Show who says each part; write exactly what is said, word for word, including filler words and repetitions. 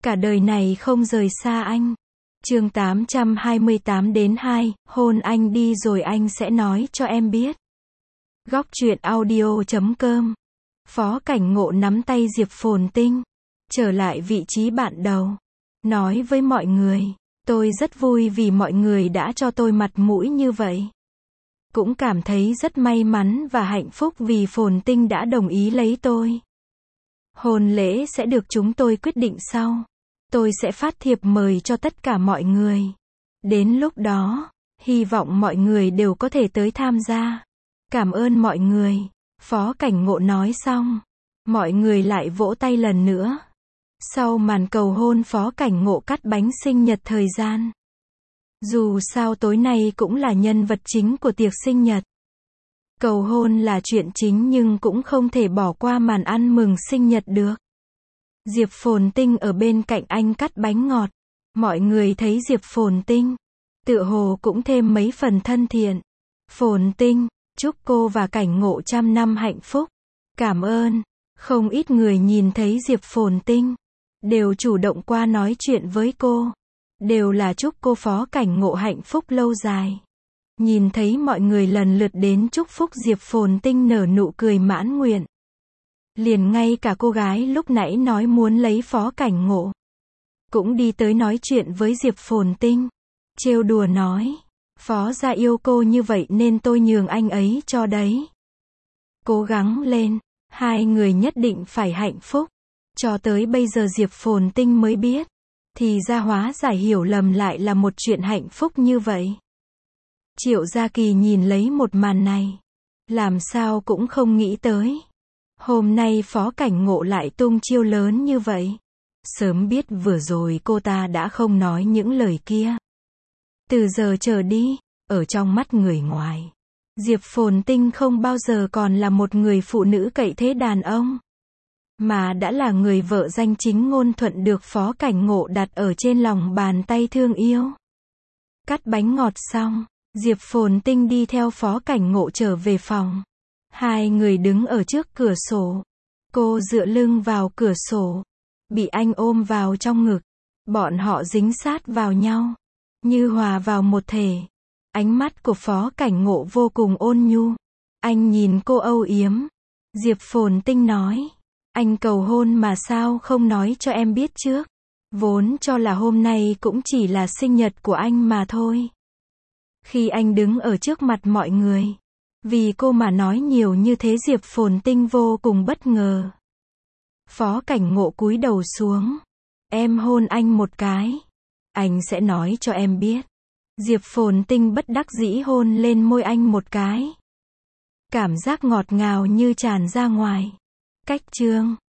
Speaker 1: Cả đời này không rời xa anh. Chương tám trăm hai mươi tám đến hai, hôn anh đi rồi anh sẽ nói cho em biết. Góc truyện audio chấm com. Phó Cảnh Ngộ nắm tay Diệp Phồn Tinh, trở lại vị trí bạn đầu. Nói với mọi người, tôi rất vui vì mọi người đã cho tôi mặt mũi như vậy. Cũng cảm thấy rất may mắn và hạnh phúc vì Phồn Tinh đã đồng ý lấy tôi. Hôn lễ sẽ được chúng tôi quyết định sau. Tôi sẽ phát thiệp mời cho tất cả mọi người. Đến lúc đó, hy vọng mọi người đều có thể tới tham gia. Cảm ơn mọi người. Phó Cảnh Ngộ nói xong, mọi người lại vỗ tay lần nữa. Sau màn cầu hôn, Phó Cảnh Ngộ cắt bánh sinh nhật thời gian. Dù sao tối nay cũng là nhân vật chính của tiệc sinh nhật. Cầu hôn là chuyện chính nhưng cũng không thể bỏ qua màn ăn mừng sinh nhật được. Diệp Phồn Tinh ở bên cạnh anh cắt bánh ngọt. Mọi người thấy Diệp Phồn Tinh, tựa hồ cũng thêm mấy phần thân thiện. Phồn Tinh, chúc cô và Cảnh Ngộ trăm năm hạnh phúc. Cảm ơn. Không ít người nhìn thấy Diệp Phồn Tinh, đều chủ động qua nói chuyện với cô. Đều là chúc cô Phó Cảnh Ngộ hạnh phúc lâu dài. Nhìn thấy mọi người lần lượt đến chúc phúc, Diệp Phồn Tinh nở nụ cười mãn nguyện. Liền ngay cả cô gái lúc nãy nói muốn lấy Phó Cảnh Ngộ cũng đi tới nói chuyện với Diệp Phồn Tinh. Trêu đùa nói, Phó gia yêu cô như vậy nên tôi nhường anh ấy cho đấy. Cố gắng lên, hai người nhất định phải hạnh phúc. Cho tới bây giờ Diệp Phồn Tinh mới biết, thì ra hóa giải hiểu lầm lại là một chuyện hạnh phúc như vậy. Triệu Gia Kỳ nhìn lấy một màn này, làm sao cũng không nghĩ tới. Hôm nay Phó Cảnh Ngộ lại tung chiêu lớn như vậy. Sớm biết vừa rồi cô ta đã không nói những lời kia. Từ giờ trở đi, ở trong mắt người ngoài, Diệp Phồn Tinh không bao giờ còn là một người phụ nữ cậy thế đàn ông, mà đã là người vợ danh chính ngôn thuận được Phó Cảnh Ngộ đặt ở trên lòng bàn tay thương yêu. Cắt bánh ngọt xong, Diệp Phồn Tinh đi theo Phó Cảnh Ngộ trở về phòng. Hai người đứng ở trước cửa sổ. Cô dựa lưng vào cửa sổ, bị anh ôm vào trong ngực. Bọn họ dính sát vào nhau, như hòa vào một thể. Ánh mắt của Phó Cảnh Ngộ vô cùng ôn nhu. Anh nhìn cô âu yếm. Diệp Phồn Tinh nói, anh cầu hôn mà sao không nói cho em biết trước. Vốn cho là hôm nay cũng chỉ là sinh nhật của anh mà thôi. Khi anh đứng ở trước mặt mọi người, vì cô mà nói nhiều như thế, Diệp Phồn Tinh vô cùng bất ngờ. Phó Cảnh Ngộ cúi đầu xuống. Em hôn anh một cái. Anh sẽ nói cho em biết. Diệp Phồn Tinh bất đắc dĩ hôn lên môi anh một cái. Cảm giác ngọt ngào như tràn ra ngoài. Cách chương